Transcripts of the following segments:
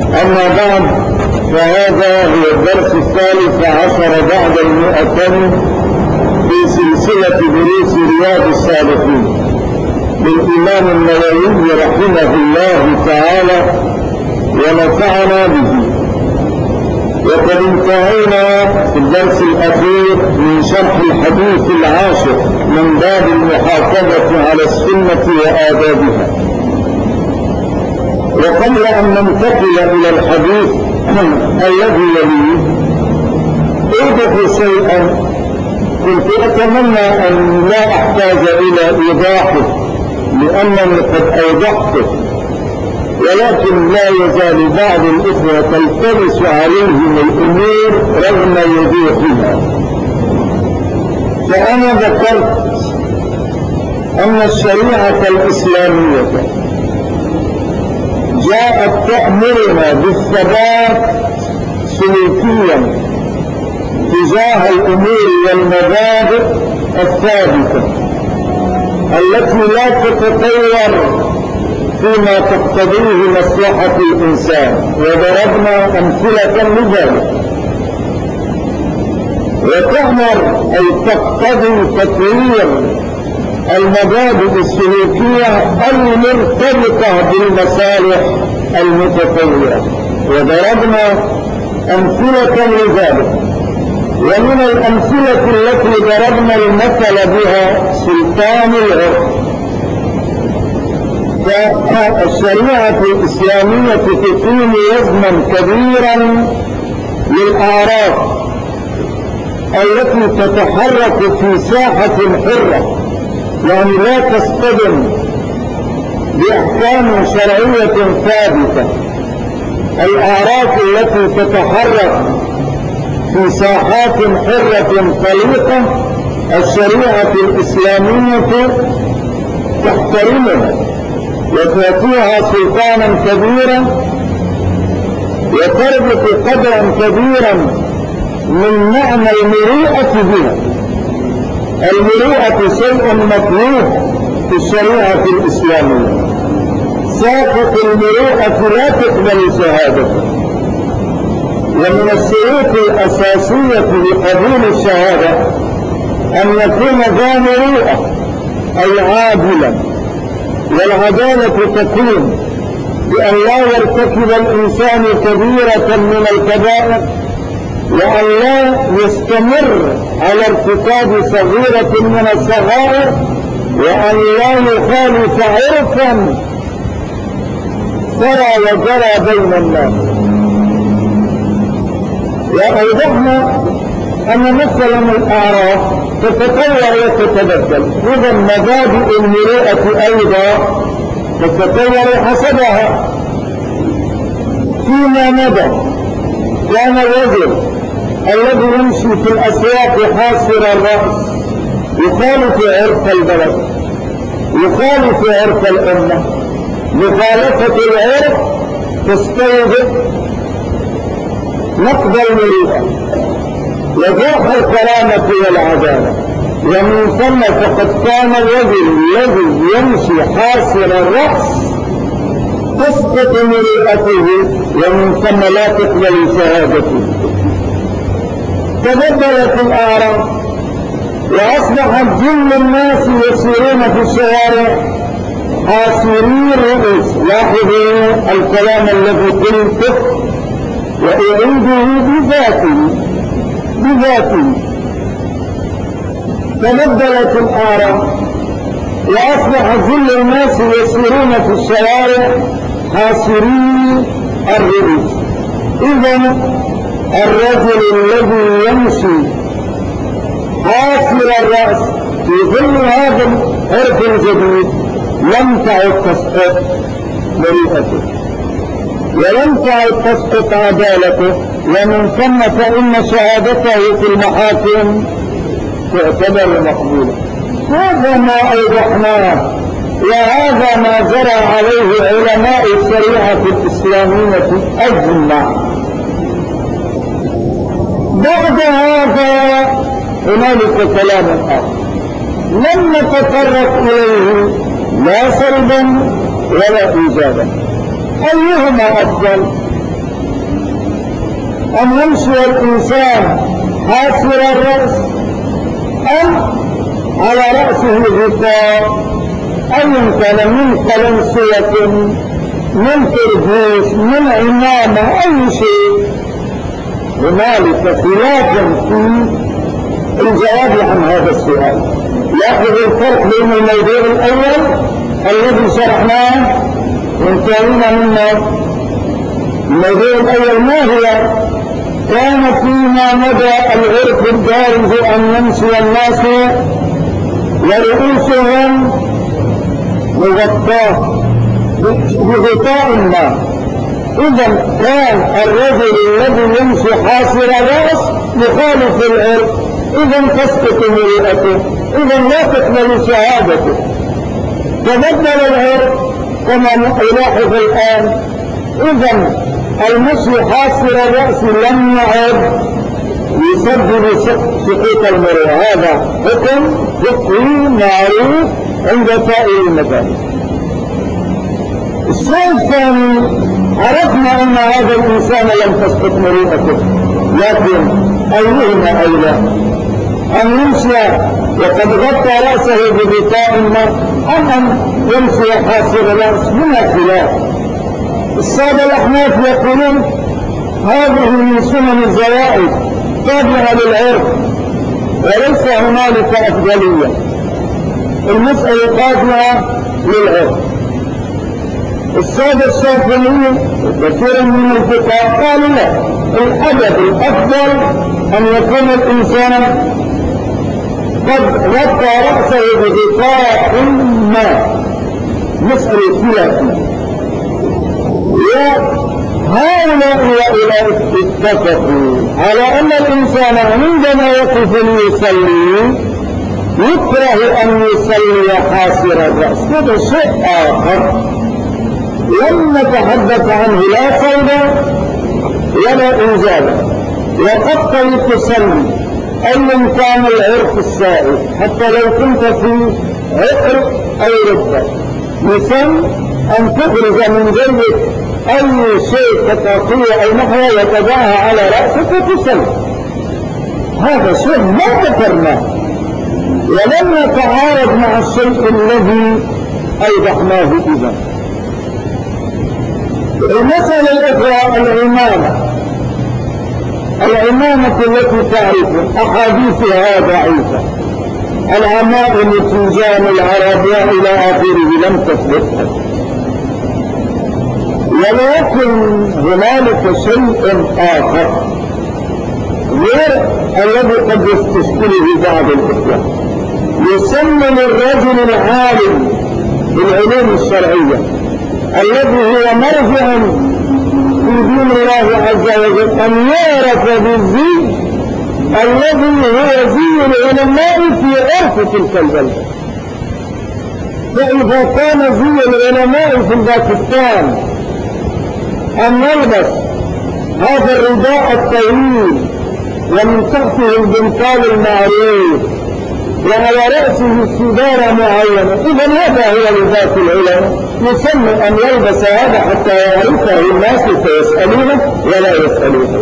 أما بعد، فهذا هو الدرس 13 بعد 200 في سلسلة دروس رياض الصالحين للإمام النووي رحمه الله تعالى ونفعنا به. وقد انتهينا في الدرس الأخير من شرح الحديث العاشر من باب المحافظة على السنة وآدابها. وقبل أن ننتقل إلى الحديث الذي يليه أوضح شيئا كنت أتمنى أن لا أحتاج إلى إيضاحه لأنني قد أوضحته، ولكن لا يزال بعض الإخوة تلتبس عليهم الأمور رغم وضوحها. فأنا ذكرت أن الشريعة الإسلامية جاءت تأمرنا بالثبات سلوكيا تجاه الأمور والمبادئ الثابتة التي لا تتطور فيما تقتضيه مصلحة الإنسان، وضربنا أمثلة لذلك. وتأمر أي تقتضي تطوير المبادئ السلوكية المرتبطة بالمصالح المتطورة، وضربنا أمثلة لذلك. ومن الأمثلة التي ضربنا المثل بها سلطان العرف. فالشريعة الإسلامية تقيم وزنا كبيرا للأعراف التي تتحرك في ساحة حرة، يعني لا تصطدم بأحكام شرعية ثابتة. الأعراف التي تتحرك في ساحات حرة طليقة الشريعة الإسلامية تحترمها وتعطيها سلطانا كبيرا وتربط قدرا كبيرا من معنى المروءة بها. المروءة شيء مطلوب في الشريعة الإسلامية. ساقط المروءة لا تقبل شهادته. ومن الشروط الأساسية لقبول الشهادة أن يكون ذا مروءة أي عادلا. والعدالة تكون بأن لا يرتكب الإنسان كبيرة من الكبائر، وأن لا يستمر على ارتكاب صغيرة من الصغائر، وأن لا يخالف عرفا ترى وجرى بين الناس. وأوضحنا أن مثلا الأعراف تتطور وتتبدل، إذا مبادئ المروءة أيضا تتطور حسبها. فيما مضى كان الرجل الذي يمشي في الأسواق حاسر الرأس يخالف عرف البلد، يخالف عرف الأمة. مخالفة العرف تستوجب نقض المروءة وضاح الكرامة والعدالة. ومن ثم فقد كان الرجل الذي يمشي حاسر الرأس تسقط مروءته، ومن ثم لا تقبل شهادته. تبدلت الأعراف وأصبحت جل الناس يسيرون في الشوارع حاسري الرؤوس. لاحظوا الكلام الذي قلته وأعيده بذاته. تبدلت الأعراف وأصبح جل الناس يسيرون في الشوارع حاسري الرؤوس. إذا الرجل الذي يمشي حاسر الرأس في ظل هذا العرف الجديد لم تعد تسقط مروءته ولم تعد تسقط عدالته، ومن ثم فإن شهادته في المحاكم تعتبر مقبولة. هذا ما أوضحناه، وهذا ما جرى عليه علماء الشريعة الإسلامية أجمع. بعد هذا هنالك كلام آخر لم نتطرق إليه لا سلبا ولا إيجابا. أيهما أفضل؟ أن يمشي الإنسان حاسر الرأس أم على رأسه غطاء، أي كان من قلنسية من تربوش من عمامة أي شيء. هنالك خلاف في الجواب عن هذا السؤال. لاحظ الفرق بين الموضوع الأول الذي شرحناه وانتهينا منه. الموضوع الأول ما هو؟ كان فيما مدى العرف الدارج أن يمشي الناس ورؤوسهم مغطاة بغطاء ما. إذا كان الرجل الذي يمشي حاسر الرأس يخالف العرف، إذا تسقط مروءته، إذا لا تقبل شهادته. تبدل العرف كما نلاحظ الآن. إذا المشي حاسر الرأس لم يعد يسبب سقوط المروءة. هذا حكم فقهي معروف عند سائر المذاهب. الشيء الثاني، عرفنا أن هذا الإنسان لم تسقط مروءته، لكن أيهما أولى؟ أن يمشي وقد غطى رأسه بغطاء ما أم أن يمشي حاسر الرأس؟ من الخلاف. السادة الأحناف يقولون هذه من سنن الزوائد تابعة للعرف وليس هنالك أفضلية، المسألة تابعة للعرف. السادة الشافعيين وكثير من الفقهاء قالوا لا، الأدب الأفضل أن يكون الإنسان قد غطى رأسه بغطاء ما، مسألة خلافية. وهؤلاء اتفقوا على أن الإنسان عندما يقف ليصلي يكره أن يصلي حاسر الرأس. هذا شيء آخر لم نتحدث عنه لا فوضى ولا إنزالا. وقد تصلي أيا كان العرف السائد، حتى لو كنت في عقر أو ردة، مثل أن تخرج من جيبك أي شيء كتاقية أو نحوه وتضعها على رأسك وتصلي. هذا شيء ما ذكرناه ولم يتعارض مع الشيء الذي أوضحناه إذا. المسألة الأخرى العمامة التي تعرف أحاديثها ضعيفة، العمائم التنجان العربية إلى آخره لم تثبتها. ولكن هنالك شيء آخر غير الذي قد يستشكله بعض الإخوة. يسمى الرجل العالم بالعلوم الشرعية الذي هو مرجع في دين الله عز وجل أن يعرف بالزي الذي هو زي العلماء في عرف تلك البلد. فإذا كان زي العلماء في باكستان أن نلبس هذا الرداء الطويل ومن تحته البنطال المعروف وعلى رأسه سدارة معينة، إذا هذا هو لباس العلماء. يسمى أن يلبس هذا حتى يعرفه الناس فيسألونه ولا يسألونه.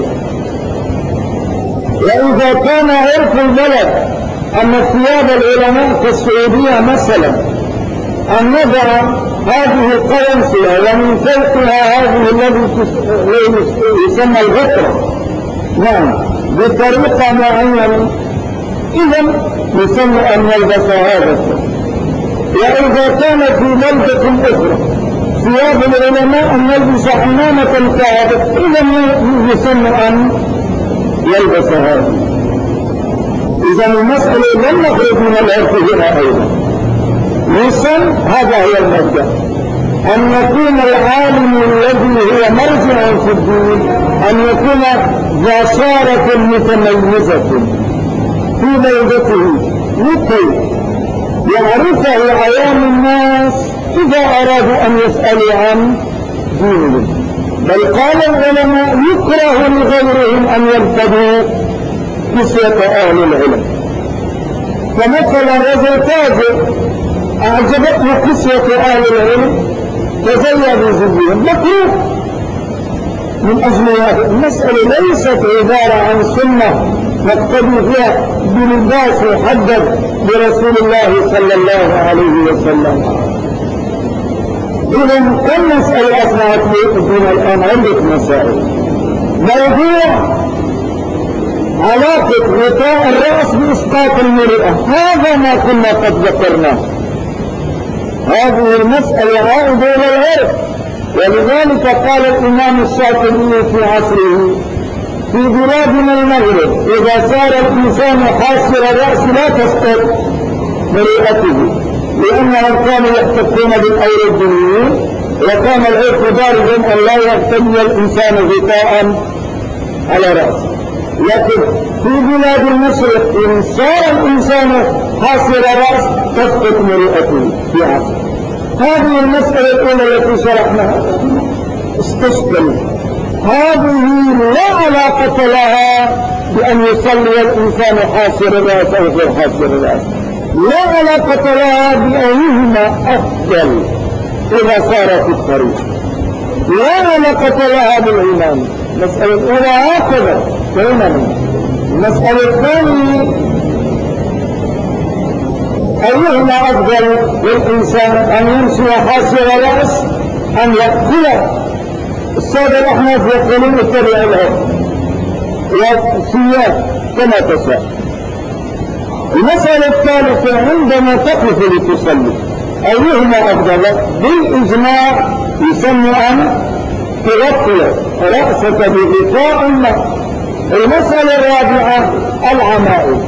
وإذا كان عرف البلد أن ثياب العلماء في السعودية مثلا أن نضع هذه القلنسية ومن فوقها هذه الذي يسمى الغطرة، نعم، بطريقة معينة، إذا يسمى أن يلبس هذا. وإذا كان في بلدة أخرى ثياب العلماء أن يلبس عمامة كهذا، إذا يسمى أن يلبس هذا. إذا المسألة لم نخرج من العرف هنا أيضا. يسمى هذا هو المبدأ، أن يكون العالم الذي هو مرجع في الدين أن يكون ذا شارة متميزة في بلدته لكي يعرفه عيان الناس إذا أرادوا أن يسألوا عن دينهم. بل قال العلماء يكره لغيرهم أن يرتدوا كسوة أهل العلم. فمثلا رجل تاجر أعجبته كسوة أهل العلم تزيد بزيهم، مكروه من أجل هذا المسألة ليست عبارة عن سنة نقتدي فيها بلباس محدد برسول الله صلى الله عليه وسلم. إذا كم مسألة أصبحت الدين الآن عدة مسائل. موضوع علاقة غطاء الرأس بإسقاط المرأة، هذا ما كنا قد ذكرناه. هذه المسألة عائدة إلى العرف، ولذلك قال الإمام الشافعي في عصره: في بلادنا المغرب إذا صار الإنسان حاسر الرأس لا تسقط مرئته، لأنهم كانوا يحتفون بالأوروبيين، وكان العرف دارجا أن لا يغتني الإنسان غطاء على رأسه. لكن في بلاد المشرق إن صار الإنسان حاسر الرأس تسقط مرئته في عصر. هذه المسألة الأولى التي شرحناها استشكل. هذه لا علاقة لها بأن يصلي الإنسان حاسر الرأس أو غير حاسر الرأس، لا علاقة لها بأيهما أفضل إذا صار في الطريق، لا علاقة لها بالإمام. المسألة الأولى هكذا فهمنا. المسألة الثانية أيهما أفضل للإنسان أن يمشي حاسر رأس أم يأكله؟ السادة الأحناف يقولون اتبع الهوى والسياق كما تشاء. المسألة الثالثة عندما تقف لتصلي أيهما أفضل؟ بالإجماع يسمى أن تغطي رأسك بغطاء ما. المسألة الرابعة العمائم.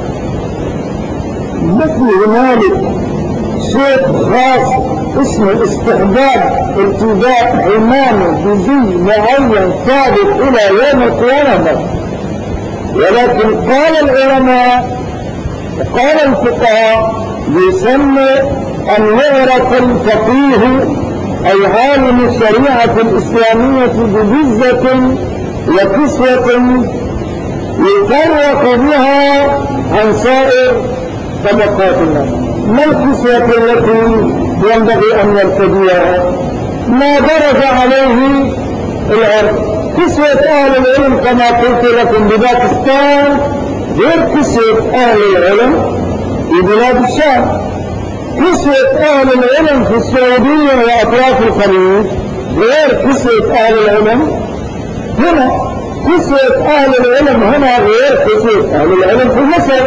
مثل هنالك شيء خاص اسمه استحباب ارتداء عمامة بزي معين ثابت إلى يوم القيامة، ولكن قال العلماء وقال الفقهاء يسمى أن يعرف الفقيه أي عالم الشريعة الإسلامية بجزة وكسوة يفرق بها عن سائر طبقات الناس. ما الكسوة التي ينبغي أن يرتديها؟ ما درج عليه العرف. كسوة أهل العلم كما قلت لكم بباكستان غير كسوة أهل العلم في بلاد الشام. كسوة أهل العلم في السعودية وأطراف الخليج غير كسوة أهل العلم هنا. كسوة أهل العلم هنا غير كسوة أهل العلم في مصر.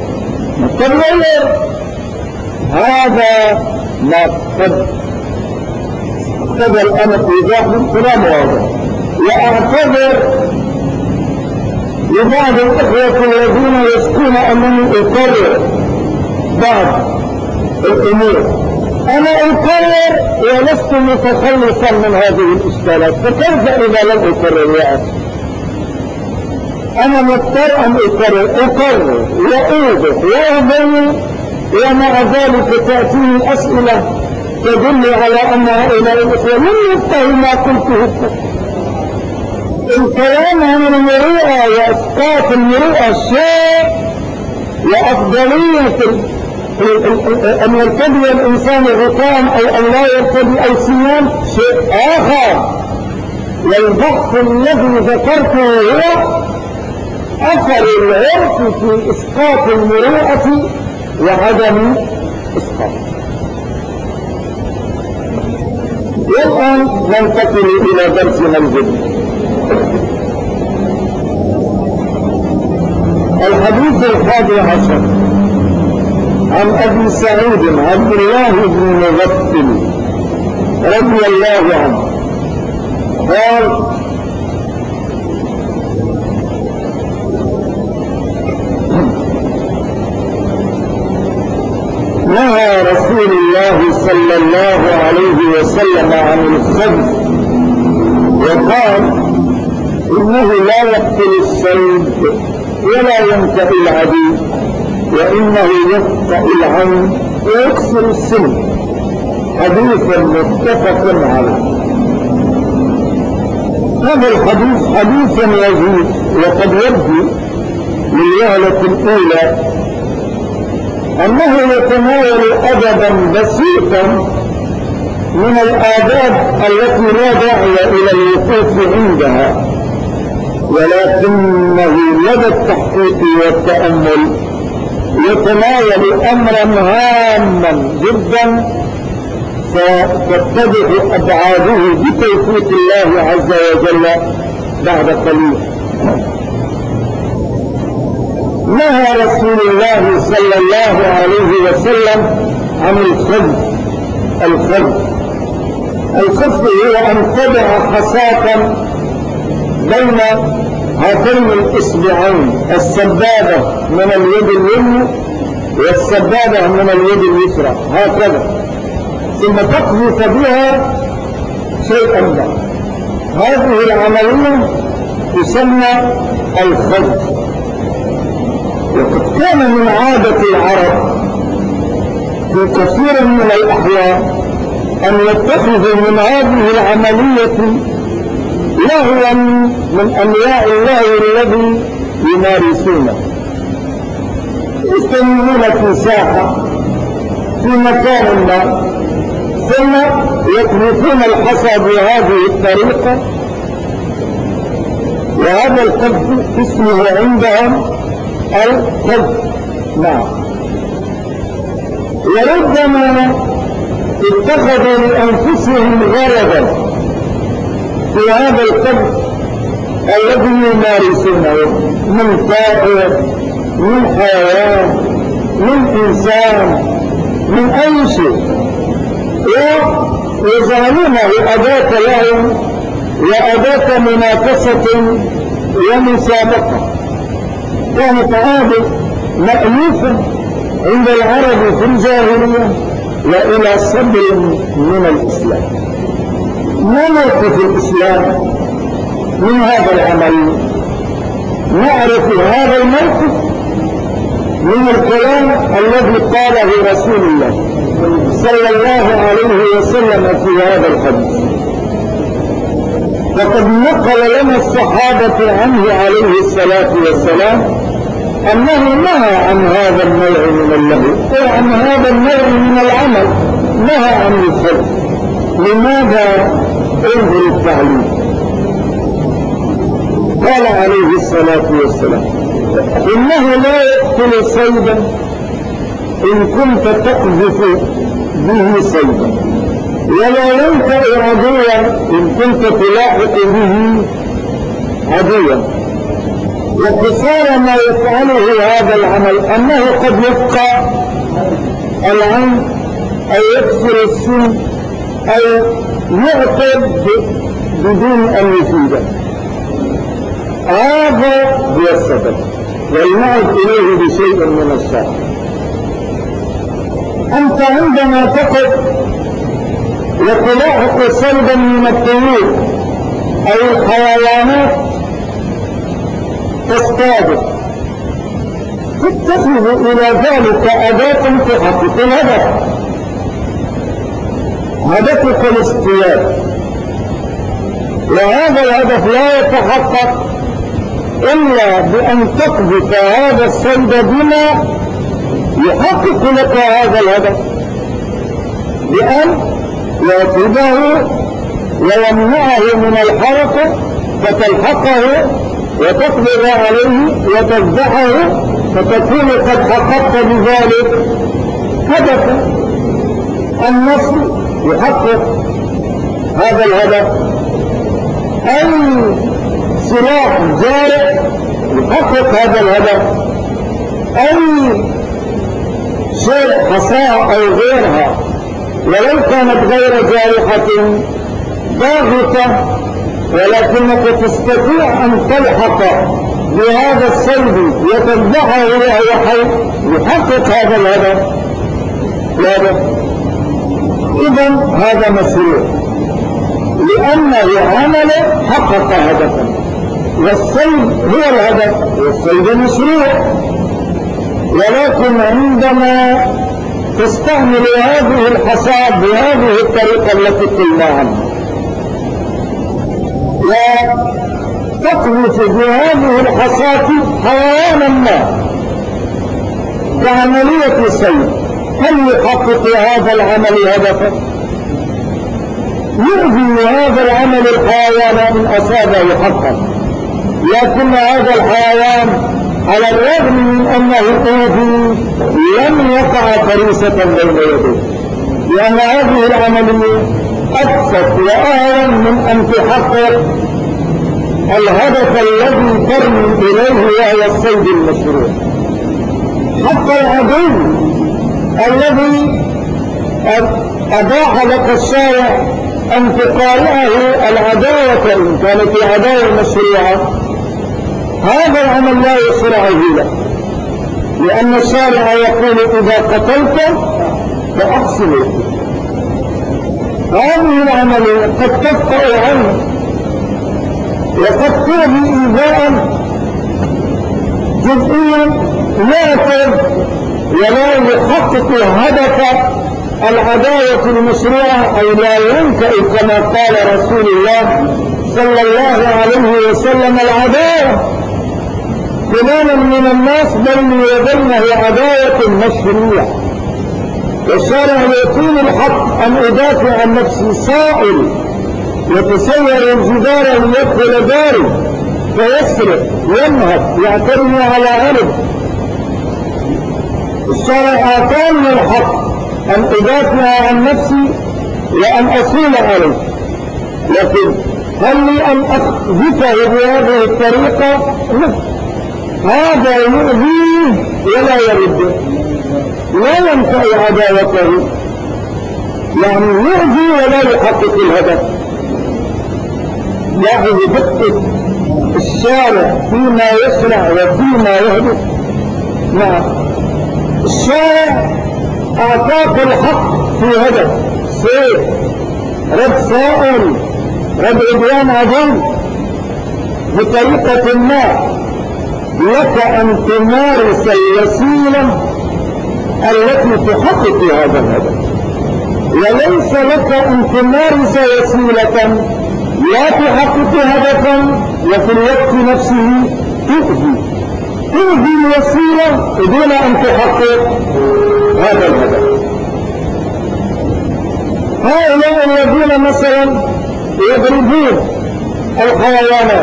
تغير هذا ما قد الأمر إيضاح من كلام واضح. وأعتذر لبعض الإخوة الذين يشكون أنني أكرر بعض الأمور. أنا أكرر ولست متخلصا من هذه الإشكالات، فكيف إذا لم أكرر يا أخي؟ أنا مضطر أن أكرر وأوضح وأبين، ومع ذلك تأتيني أسئلة تدل على أن هؤلاء الإخوة لم يفقهوا ما قلته. الكلام عن المروءة وإسقاط المروءة شيء، وأفضلية أن يرتدي الإنسان غطاء أو أن لا يرتدي أو صيام شيء آخر. والبحث الذي ذكرته هو أثر العرف في إسقاط المروءة وعدم إسقاطها. والآن ننتقل إلى درسنا الجديد. الحديث 11 عن أبي سعيد عبد الله بن مغفل رضي الله عنه قال: نهى رسول الله صلى الله عليه وسلم عن الخبز وقال: إنه لا يقتل الصيد ولا ينتهي العدو، وإنه يقطع العين ويكسر السن. حديث متفق عليه. هذا الحديث حديث يزيد وقد يبدو للوهلة الأولى أنه يتناول أدبا بسيطا من الآداب التي لا داعي إلى الوقوف عندها، ولكنه لدى التحقيق والتأمل يتناول أمرا هاما جدا ستتضح أبعاده بتوفيق الله عز وجل بعد قليل. نهى رسول الله صلى الله عليه وسلم عن الخف هو أن تضع حصاة بين هاتين الإصبعين، السبابة من اليد اليمنى والسبابة من اليد اليسرى هكذا، ثم تقذف بها شيئا ما. هذه العملية تسمى الخف. وقد كان من عادة العرب في كثير من الأحيان أن يتخذوا من هذه العملية لهوا من أنواع الله الذي يمارسونه. يستمعون في ساحة في مكان ما، ثم يقذفون الحصى بهذه الطريقة، وهذا القذف اسمه عندهم القذف. نعم. وربما اتخذوا لأنفسهم غرضا في هذا القذف الذي يمارسونه من طائر، من حيوان، من إنسان، من أي شيء، ويجعلونه أداة لهم وأداة منافسة ومسابقة. كانت عادة مألوفة عند العرب في الجاهلية وإلى صدر من الإسلام. ما موقف الإسلام من هذا العمل؟ نعرف هذا الموقف من الكلام الذي قاله رسول الله صلى الله عليه وسلم في هذا الحديث. فقد نقل لنا الصحابة عنه عليه الصلاة والسلام أنه نهى عن هذا النوع من اللهو وعن هذا النوع من العمل، نهى عن الخلف. لماذا؟ انظر التعليم. قال عليه الصلاة والسلام: إنه لا يقتل صيدا إن كنت تقذف به صيدا، ولا ينفع عدوا إن كنت تلاحق به عدوا. وقصار ما يفعله هذا العمل أنه قد يبقى العين أو يكسر السن أو يعقد بدون أن يفيده. هذا هو السبب، والمعد إليه بشيء من الشر. أنت عندما تقف وتلاحق صيدا من الطيور أو الحيوانات تصطاده، تتخذ إلى ذلك أداة تحقق الهدف. هدفك الاصطياد، وهذا الهدف لا يتحقق إلا بأن تقذف هذا الصيد بما يحقق لك هذا الهدف، بأن يأخذه ويمنعه من الحركة فتلحقه وتقبض عليه وتذبحه، فتكون قد حققت بذلك هدفا. النصر يحقق هذا الهدف، أي سلاح جارح يحقق هذا الهدف، أي شيء حصاة أو غيرها ولو كانت غير جارحة ضاغطة، ولكنك تستطيع أن تلحق بهذا الصيد وتذبحه وهو حي، يحقق هذا الهدف. إذن هذا مشروع لأنه عمل حقق هدفا، والصيد هو الهدف والصيد مشروع. ولكن عندما تستعمل هذه الحصاة بهذه الطريقة التي قلنا عنها وتقذف بهذه الحصاة حيوانا ما كعملية الصيد، هل يحقق هذا العمل هدفا؟ يؤذي هذا العمل الحيوان إن أصابه حقا، لكن هذا الحيوان على الرغم من أنه أوذي لم يقع فريسة بين يديه، لأن هذه العملية أبسط وأهون من أن تحقق الهدف الذي ترمي إليه وهو الصيد المشروع. حتى العدو الذي أباح لك الشارع أن تقارعه العداوة إن كانت العداوة مشروعة، هذا العمل لا يشرعه لك، لأن الشارع يقول إذا قتلت فأحسن. هذه العملية قد تبقى عنه وقد تؤذي إيذاء جزئيا لا ولا يحقق هدف العداوة المشروعة، أي لا ينكئ كما قال رسول الله صلى الله عليه وسلم العداوة فلانا من الناس بيني وبينه عداوة مشروعة. والشارع يكون الحق أن أدافع عن نفسي صائل يتسير الجدار ليدخل داري فيسرق ينهب يعترض على عرض. الشارع أعطاني الحق أن أدافع عن نفسي وأن أصول عليه، لكن هل لي أن أخذفه بهذه الطريقة؟ لا، هذا يؤذيه ولا يرده، لا ينفع عداوته، يعني يؤذي ولا يحقق الهدف. لاحظ دقة الشارع فيما يشرع وفيما يهدف. نعم، الشارع أعطاك الحق في هدف سيف، رد سائل، رد عدوان عدو بطريقة ما، لك أن تمارس الوسيلة التي تحقق هذا الهدف، وليس لك أن تمارس وسيلة لا تحقق هدفا وفي الوقت نفسه تؤذي الوسيلة دون أن تحقق هذا الهدف. هؤلاء الذين مثلا يضربون الحيوانات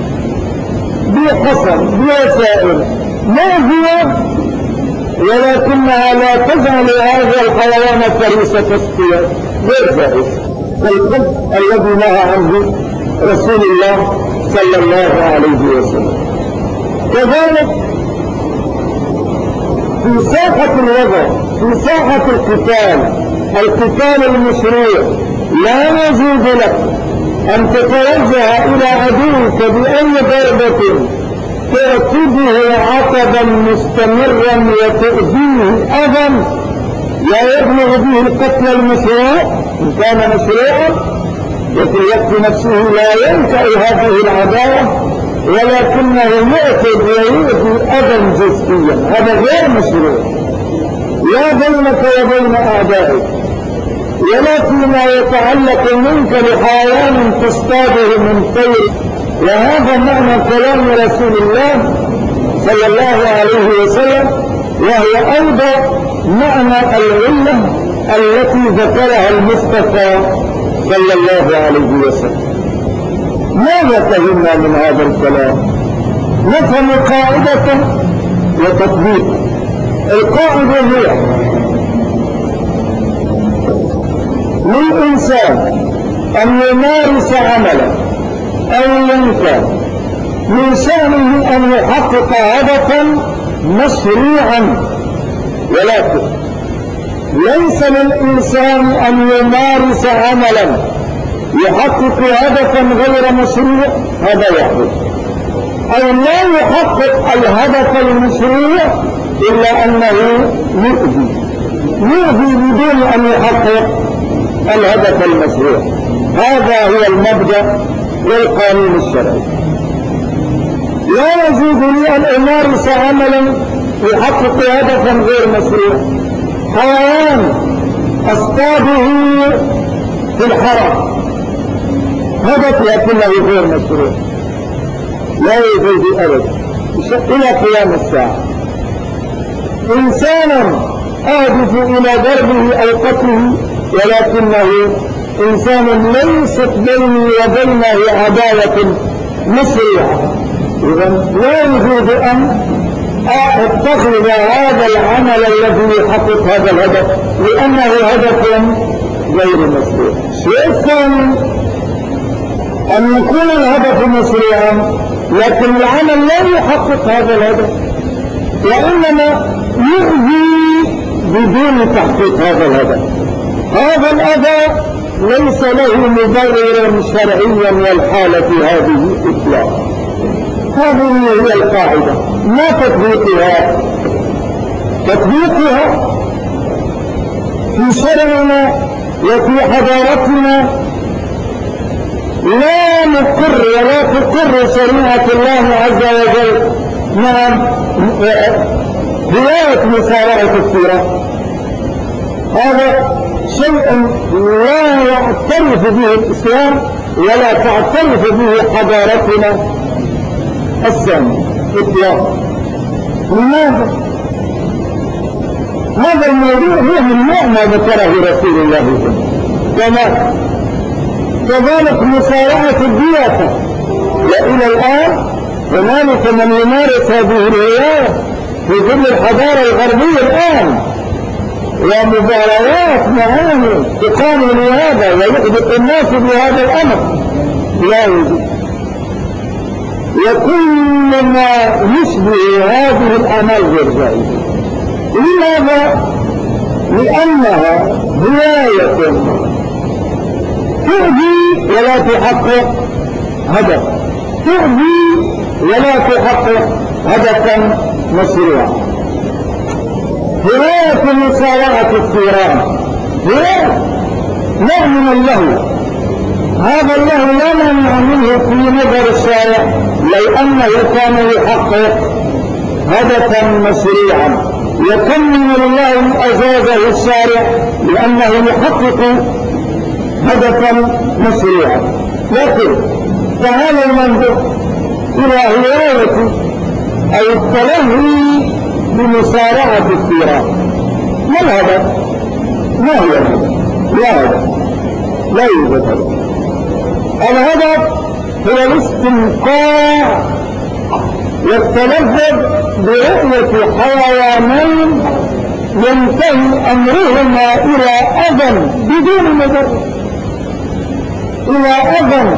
بحصر بوسائل مؤذية، ولكنها لا تجعل هذا الحيوان فريسة اصطياد، غير جائز القتل الذي نهى عنه رسول الله صلى الله عليه وسلم. كذلك في ساحة الوضع، في ساحة القتال المشروع، لا يجوز لك أن تتوجه إلى عدوك بأي ضربة تعتبه عقبا مستمرا وتؤذيه أذى لا يبلغ به القتل المشروع إن كان مشروعا، وفي الوقت نفسه لا ينفع هذه العداوة، ولكنه يؤتي ويؤذي أذى جزئيا، هذا غير مشروع لا بينك وبين أعدائك، ولا فيما يتعلق منك لحيوان تصطاده من طير. وهذا معنى كلام رسول الله صلى الله عليه وسلم، وهو أيضا معنى العلة التي ذكرها المصطفى صلى الله عليه وسلم. ماذا فهمنا من هذا الكلام؟ نفهم قاعدة وتطبيق. القاعدة هي للإنسان أن يمارس عملا أيا كان من شأنه أن يحقق هدفا مشروعا، ولكن ليس للإنسان أن يمارس عملا يحقق هدفا غير مشروع، هذا يحدث، أو لا يحقق الهدف المشروع إلا أنه يؤذي بدون أن يحقق الهدف المشروع. هذا هو المبدأ والقانون الشرعي. لا يجوز لي أن أمارس عملا يحقق هدفا غير مشروع. حيوان أصطاده في الحرم هدف لكنه غير مشروع، لا يجوز أبدا إلى قيام الساعة. إنسانا أهدف إلى ضربه أو قتله، ولكنه إنسان ليست بيني وبينه عداوة مشروعة، إذن لا يجوز أن اتخذ هذا العمل الذي يحقق هذا الهدف لأنه هدف غير مشروع. الشيء الثاني أن يكون الهدف مشروعا لكن العمل لا يحقق هذا الهدف وإنما يؤذي بدون تحقيق هذا الهدف. هذا الأذى ليس له مبرر شرعيا والحالة هذه إطلاقا. هذه هي القاعدة. ما تطبيقها؟ تطبيقها في شرعنا وفي حضارتنا لا نقر ولا تقر شريعة الله عز وجل مع هواية مسارعة الثيرة. هذا شيء لا يعترف به الإسلام ولا تعترف به حضارتنا السامية إطلاقا. لماذا؟ هذا الموضوع هو من ما ذكره رسول الله صلى الله عليه وسلم. كذلك مسارعة الضيافة، وإلى الآن هنالك من يمارس هذه الرواية في ظل الحضارة الغربية الآن، ومباريات معاني تقام لهذا ويحدث الناس بهذا الأمر لا يوجد. وكل ما يشبه هذه الأعمال غير جائزة. لماذا؟ لأنها هواية تؤذي ولا تحقق هدف، تؤذي ولا تحقق هدفا مشروعا. هواية مسارعة الثيران هي نوع من اللهو. هذا اللهو لا مانع منه في نظر الشارع لو أنه كان يحقق هدفا مشروعا، وكم من اللهو أجازه الشارع لأنه يحقق هدفا مشروعا. لكن تعالوا ننظر إلى هواية أو التلهي بمسارعة الثيران. ما الهدف؟ ما هو الهدف؟ لا هدف، لا يوجد هدف. الهدف هو الاستمتاع والتلذذ برؤية حيوانين ينتهي أمرهما إلى أذى بدون مبرر، إلى أذى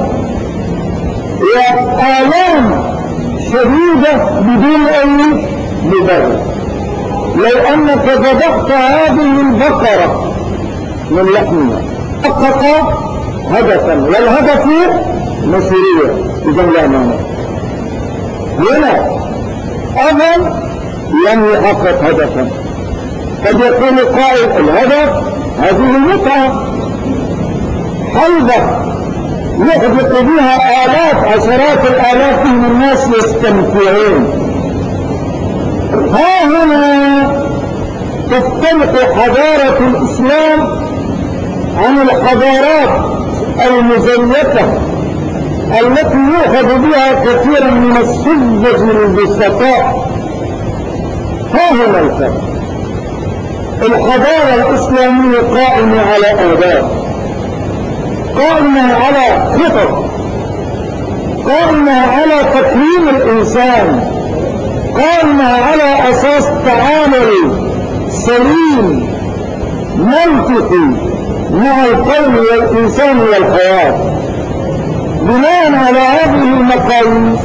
وآلام شديدة بدون أي مبرر. لو أنك ذبحت هذه البقرة من لحمها حقق هدفا، والهدف مشروع، إذا لا مانع. هنا أذى لم يحقق هدفا. قد يقول قائل الهدف هذه المتعة، حلبة يحدث بها آلاف عشرات الآلاف من الناس يستمتعون. ها هنا تختلف حضارة الإسلام عن الحضارات المزيفة التي يؤخذ بها كثيرا من السذج البسطاء. ها هنا الفرق. الحضارة الإسلامية قائمة على آداب، قائمة على خطط، قائمة على تكريم الإنسان، قائمة على أساس تعامل سليم منطقي مع الكون والإنسان والحياة. بناء على هذه المقاييس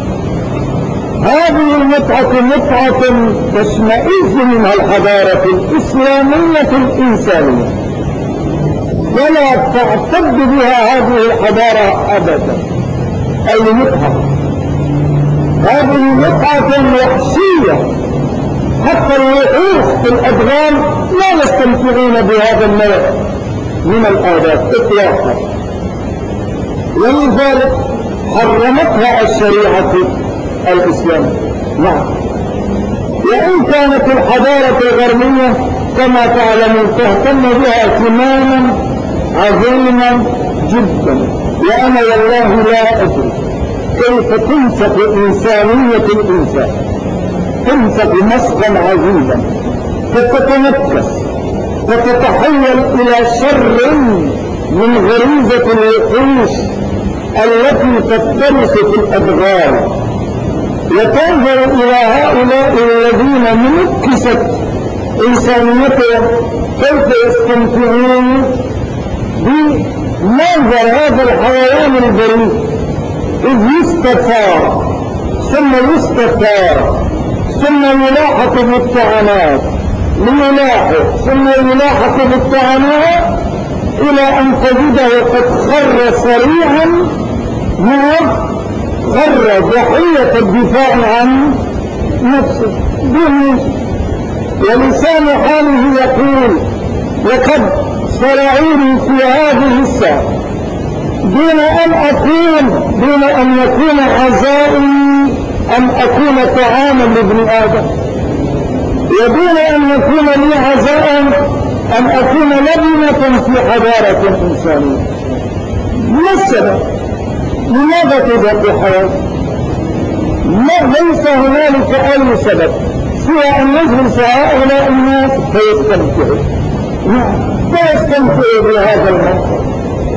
هذه المتعة متعة تشمئز منها الحضارة الإسلامية الإنسانية، ولا تعتد بها هذه الحضارة أبدا. أي متعة، هذه متعة وحشية، حتى الوحوش في الأدغال لا يستمتعون بهذا النوع من الآداب إطلاقا، ولذلك حرمتها الشريعة الإسلامية. نعم، وإن كانت الحضارة الغربية كما تعلمون تهتم بها اهتماما عظيما جدا، وأنا والله لا أدري كيف تنسق إنسانية الإنسان، تنسق مسقا عجيبا فتتنكس فتتحول إلى شر من غريزة الوحوش التي تفترس في الأدغال وتنظر إلى هؤلاء الذين منكست إنسانيتهم كيف يستمتعون بمنظر هذا الحيوان البريء إذ يستثار ثم يلاحق بالطعنات ليلاحق ثم يلاحق بالطعنات إلى أن تجده قد خر سريعا خر ضحية الدفاع عن نفسه ولسان حاله يقول لقد صرعوني في هذه الساعة دون أن يكون عزائي أن أكون طعاما لابن آدم، ودون أن يكون لي عزاء أن أكون لبنة في حضارة إنسانية. ما السبب؟ لماذا تذهب حياتي؟ ليس هنالك أي سبب سوى أن يجلس هؤلاء الناس فيستمتعوا بهذا المنظر.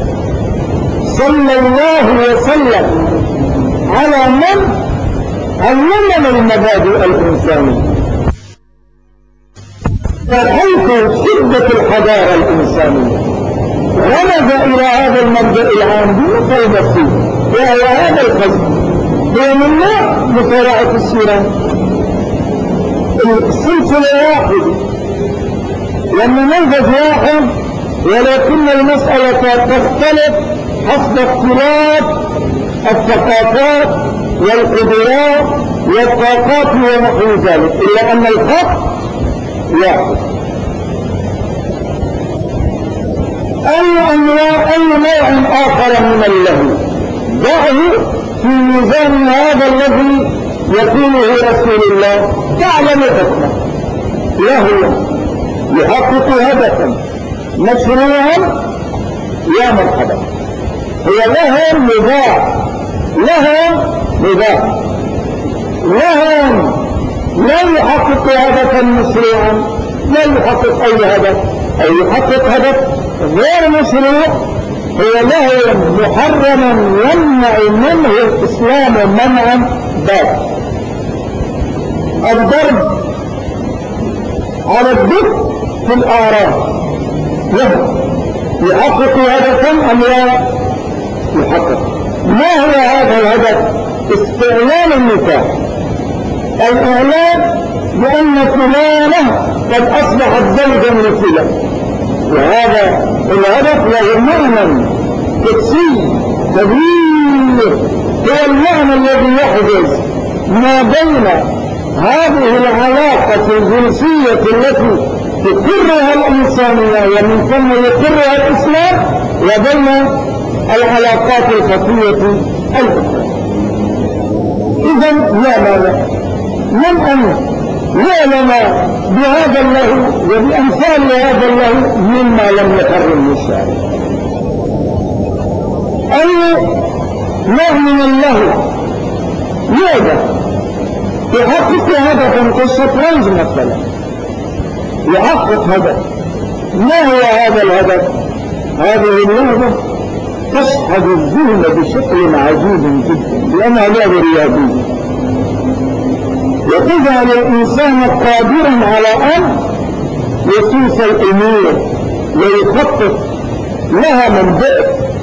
صلى الله وسلم على من علمنا المبادئ الإنسانية، فحيث شدة الحضارة الإنسانية رمز إلى هذا المبدأ العام بمثل بسيط، وهو هذا القصد بين مصارعة السيران. السلسلة واحدة والنموذج واحد، ولكن المسألة تختلف حسب اختلاف الثقافات والقدرات والطاقات ونحو ذلك، إلا أن الخط واحد. أي نوع آخر من اللهو ضعه في ميزان هذا الذي يقوله رسول الله تعلم حكمه له يحقق هدفا مشروعا يا مرحبا، هو لهم لا يحقق هدفا مشروعا، لا يحقق أي هدف أو يحقق هدف غير مشروع، هو له محرما يمنع منه الإسلام منعا بات. الضرب على الضد في الآراء له يحقق هدفا أم لا يحقق؟ ما هو هذا الهدف؟ استعلان النكاح، الإعلان بأن فلانة قد أصبحت زوجا لفلان، وهذا الهدف له معنى قدسي كبير، هو المعنى الذي يحدث ما بين هذه العلاقة الجنسية التي تقرها الإنسانية ومن ثم يقرها الإسلام، وبين العلاقات الخفية الأخرى. إذن لا مانع من أن يعلم بهذا اللهو وبأمثال هذا اللهو مما لم يحرمه الشارع. أي نوع من اللهو يعلم يحقق هدفا كالشطرنج مثلا، يحقق هدف. ما هو هذا الهدف؟ هذه اللعبة تشحذ الذهن بشكل عجيب جدا لأنها لعبة رياضية، وتجعل الإنسان قادرا على أن يسوس الأمور ويخطط لها من بدء.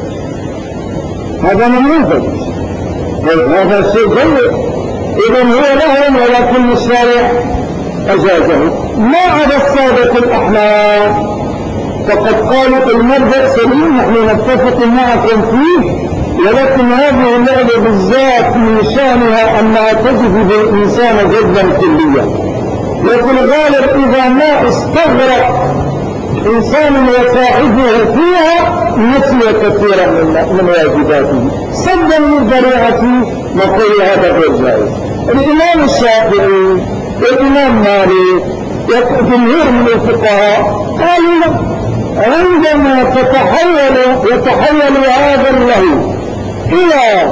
هذا نموذج، هذا شيء جيد. إذن هو لهم ولكن الشارع أجازه. ما عدا السادة الأحناف فقد قالوا المبدأ سليم، نحن نتفق معكم فيه، ولكن هذه اللعبة بالذات من شأنها أنها تجذب الإنسان جذبا كليا، وفي الغالب إذا ما استغرق إنسان وصاحبه فيها نسي كثيرا من واجباته سدا للذريعة. نقول هذا غير جائز. الإمام الشافعي والإمام مالك وجمهور من الفقهاء قالوا لا، عندما يتحول هذا اللهو إلى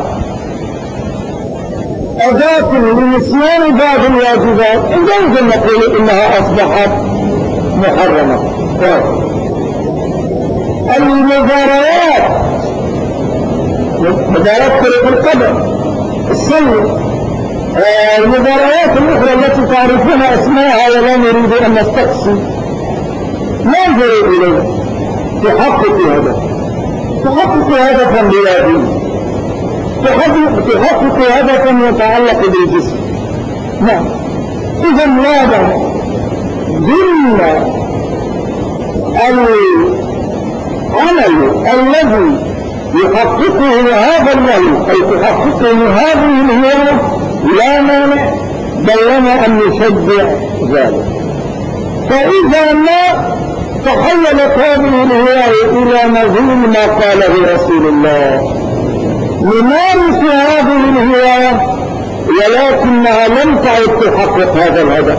أداة لنسيان بعض الواجبات يمكن نقول إنها أصبحت محرمة. المباريات كرة القدم، السلة، المباريات الأخرى التي تعرفون أسماءها ولا نريد أن نستقصي ننظر إليه تحقق هدفا رياضي، تحقق هدفا يتعلق بالجسم. نعم، إذا واضح ضمن العمل الذي يحققه هذا الوهم أي تحققه هذه الهوية لا مانع بل لنا أن نشجع ذلك. فإذا ما تحولت هذه الهوية إلى مفهوم ما قاله رسول الله نمارس هذه الهوية ولكنها لم تعد تحقق هذا الهدف.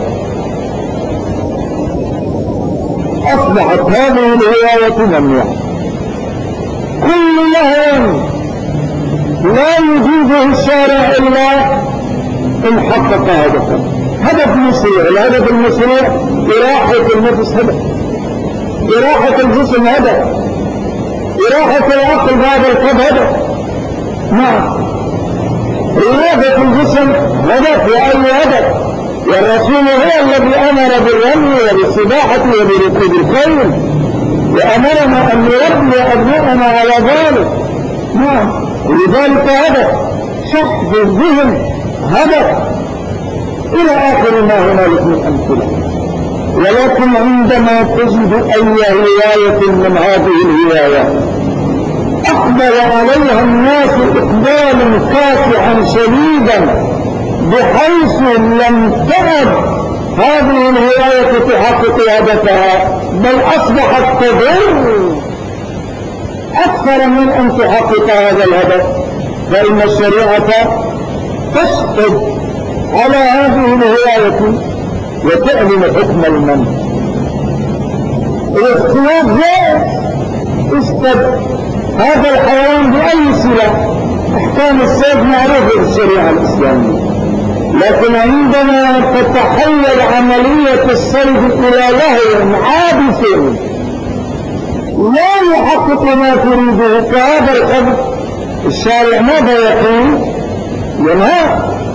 أصبحت هذه الهوية ممنوعة. كل لهو لا يجيبه الشارع إلا إن حقق هدفا. هدف مشروع، الهدف المشروع إراحة النفس هدف، إراحة الجسم هدف، إراحة العقل بعد القلب هدف. نعم، رياضة الجسم هدف وأي هدف، والرسول هو الذي أمر بالرمي وبالسباحة وبركوب الخيل وأمرنا أن نربي أبناءنا على ذلك. نعم، ولذلك هدف شحذ الذهن هدف إلى آخر ما هنالك من أمثلة. ولكن عندما تجد أي هواية من هذه الهوايات أقبل عليها الناس إقبال كاسعا شديدا بحيث لم تعد هذه الهواية تحقق هدفها بل أصبحت تضر أكثر من أن تحقق هذا الهدف، فإن الشريعة تشهد على هذه الهواية وتعلن حكم المنع. الاختلاف جائز، استد هذا الحيوان بأي سلاح، احكام الصيد معروفة في الشريعة الإسلامية، لكن عندما تتحول عملية الصيد إلى لهو عابث لا يحقق ما تريده كهذا الخبر، الشارع ماذا يقول؟ ينهى.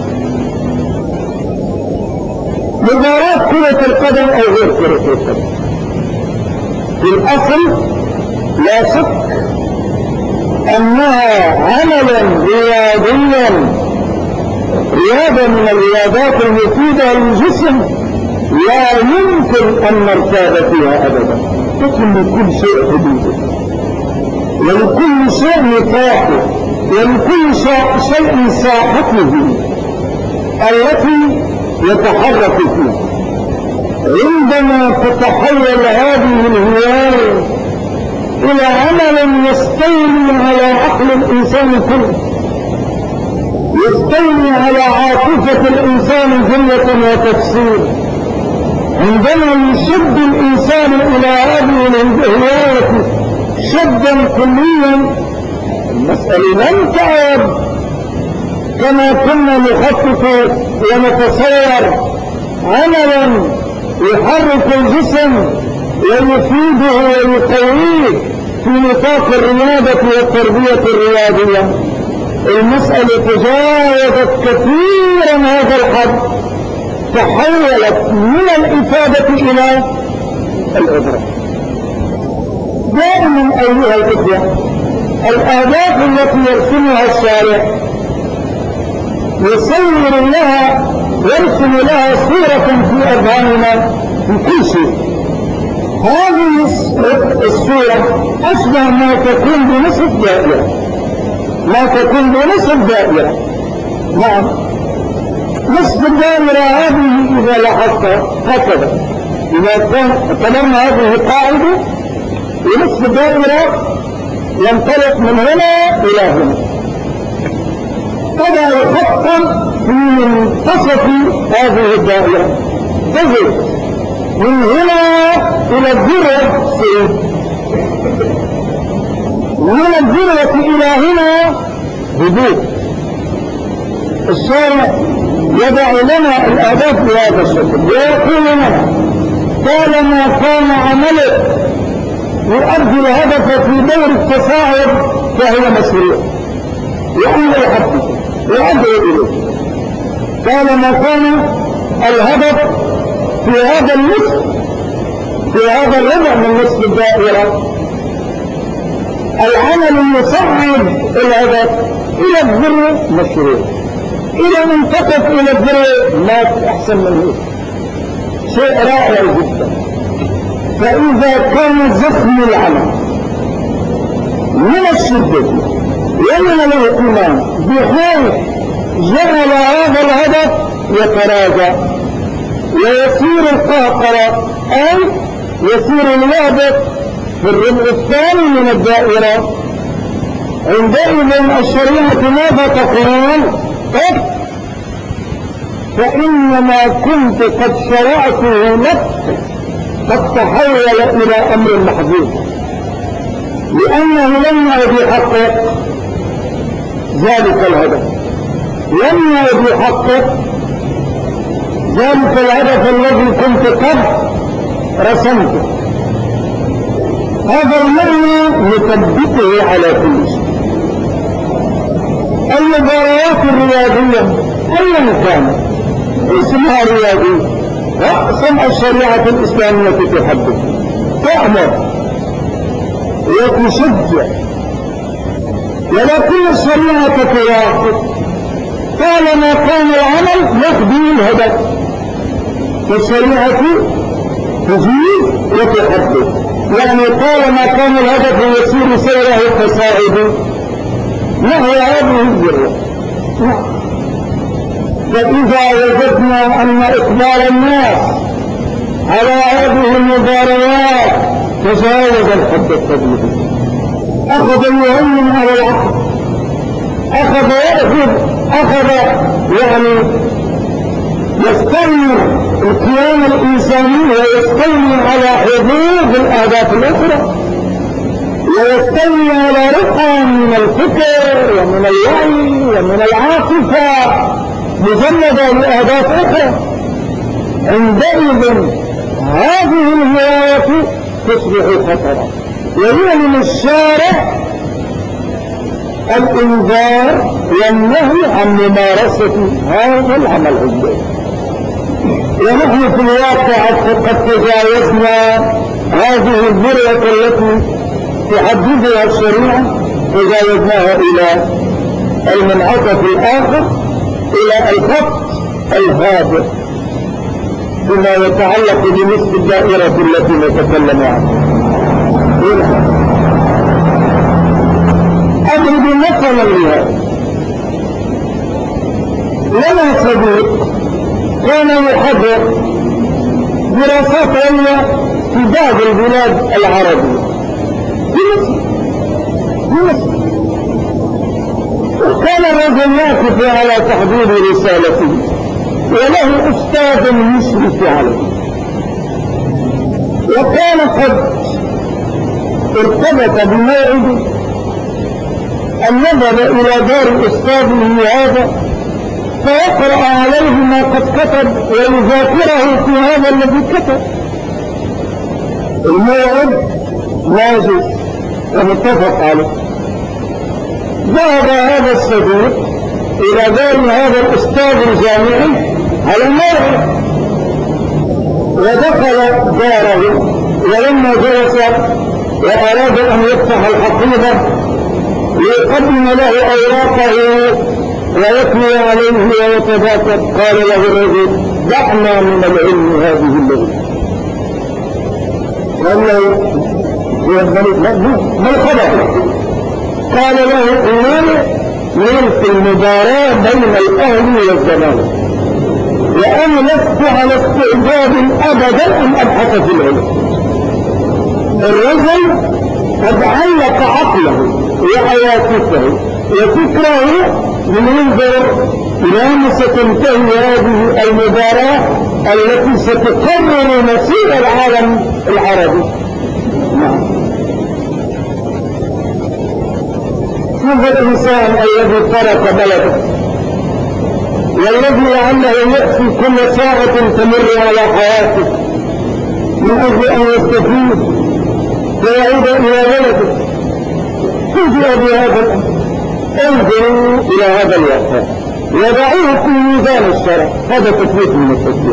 مباراة كرة القدم أو غير كرة القدم في الأصل لا شك أنها عملا رياضيا، رياضة من الرياضات المفيدة للجسم لا يمكن أن نرتاب فيها أبدا. لكن لكل شيء حدوده ولكل شيء نطاقه ولكل شيء ساحته التي يتحرك فيها. عندما تتحول هذه الهواية إلى عمل يستولي على عقل الإنسان كله، يستولي على عاطفة الإنسان جملة وتفسير، عندما يشد الإنسان إلى هذه الهواية شدا كليا، المسألة لم تعد كما كنا نخطط ونتصور عملا يحرك الجسم ويفيده ويقويه في نطاق الرياضة والتربية الرياضية. المسألة تجاوزت كثيرا هذا الحد، تحولت من الإفادة إلى الإضرار. دائما أيها الإخوة الأهداف التي يرسمها الشارع يرسم لها صورة في أذهاننا في كل شيء. هذه الصورة أشبه ما تكون بنصف دائرة، نعم، نصف الدائرة هذه إذا لاحظت هكذا، إذا اعتبرنا هذه قاعدة ونصف الدائرة ينطلق من هنا إلى هنا، تضع خطا في منتصف هذه الدائرة، تجد من هنا إلى الذروة سيد، ومن الذروة إلى هنا هدوء. الشارع يضع لنا الأهداف بهذا الشكل ويقول لنا طالما كان عملك يؤدي الهدف في دور التصاعد فهو مشروع، وأن يحدث وأدعو إليه. طالما كان الهدف في هذا النصف، في هذا الربع من نصف الدائرة، العمل يصعد الهدف إلى الذروة مشروع، إذا انتقف إلى الذروة ما أحسن من هيك، شيء رائع جدا. فإذا كان زخم العمل من الشدة ومن الاهتمام بحيث جعل هذا الهدف يتراجع ويصير القهقرة أو يصير الهدف في الربع الثاني من الدائرة، عندئذ الشريعة ماذا تقول؟ فإنما كنت قد شرعته لك قد تحول إلى أمر محدود، لأنه لم يعد يحقق ذلك الهدف، لم يعد يحقق ذلك الهدف الذي كنت قد رسمته. هذا المعنى نثبته على كل شيء. المباريات الرياضية أيا كانت اسمها رياضي، رأسا الشريعة الإسلامية تحدث، تأمر وتشجع، ولكن الشريعة توافق طالما كان العمل يخدم الهدف، فالشريعة تجيب وتحدث، يعني طالما كان الهدف يسير سيره فساعد نحو هذه الذرة. فإذا وجدنا أن إقبال الناس على هذه المباريات تجاوز الحد التبليغي، أخذ يهيمن على العقل، أخذ يعني يستمر القيام الإنساني ويستولي على حدود الأهداف الأخرى، ويستولي على رقم من الفكر ومن الوعي ومن العاطفة مجندة لأهداف أخرى. عندئذ هذه الهواية تصبح خطرا، ويعلن الشارع الإنذار والنهي عن ممارسة هذا العمل الجيد. ونحن في الواقع قد تجاوزنا هذه الذروة التي تحددها الشريعة، تجاوزناها إلى المنعطف الآخر، إلى الخط الهادئ بما يتعلق بنصف الدائرة التي نتكلم عنها. أضرب مثلا لهذا. لنا صديق كان يحضر دراسات عليا في بعض البلاد العربية في مصر، وكان الرجل يأخذ على تحضير رسالته وله أستاذ يشرف عليه، وكان قد ارتبط بموعد أن يذهب إلى دار أستاذه هذا فيقرأ عليه ما قد كتب ويذاكره في هذا الذي كتب. الموعد ناجز ومتفق عليه. ذهب هذا الصديق إلى دار هذا الأستاذ الجامعي على الموعد، ودخل داره، ولما جلس وأراد أن يفتح الحقيبة ليقدم له أوراقه ويتلي عليه ويتذاكر، قال له الرجل: دعنا من العلم هذه الليلة. قال له: ما الخبر؟ قال له: إنني في المباراة بين الأهل والزمالك، وأنا لست على استعداد أبدا أن أبحث في العلم. الرجل قد علق عقله وحياته وفكره لينظر إلى ما ستنتهي هذه المباراة التي ستقرر مصير العالم العربي. هذا الإنسان الذي ترك بلده والذي لعله يأتي كل ساعة تمر على حياته من أجل أن يستفيد ويعود إلى بلده، فوجئ بهذا الأمر. انظروا إلى هذا الواقع. وضعوه في ميزان الشرع. هذا تثبيت من التثبيت.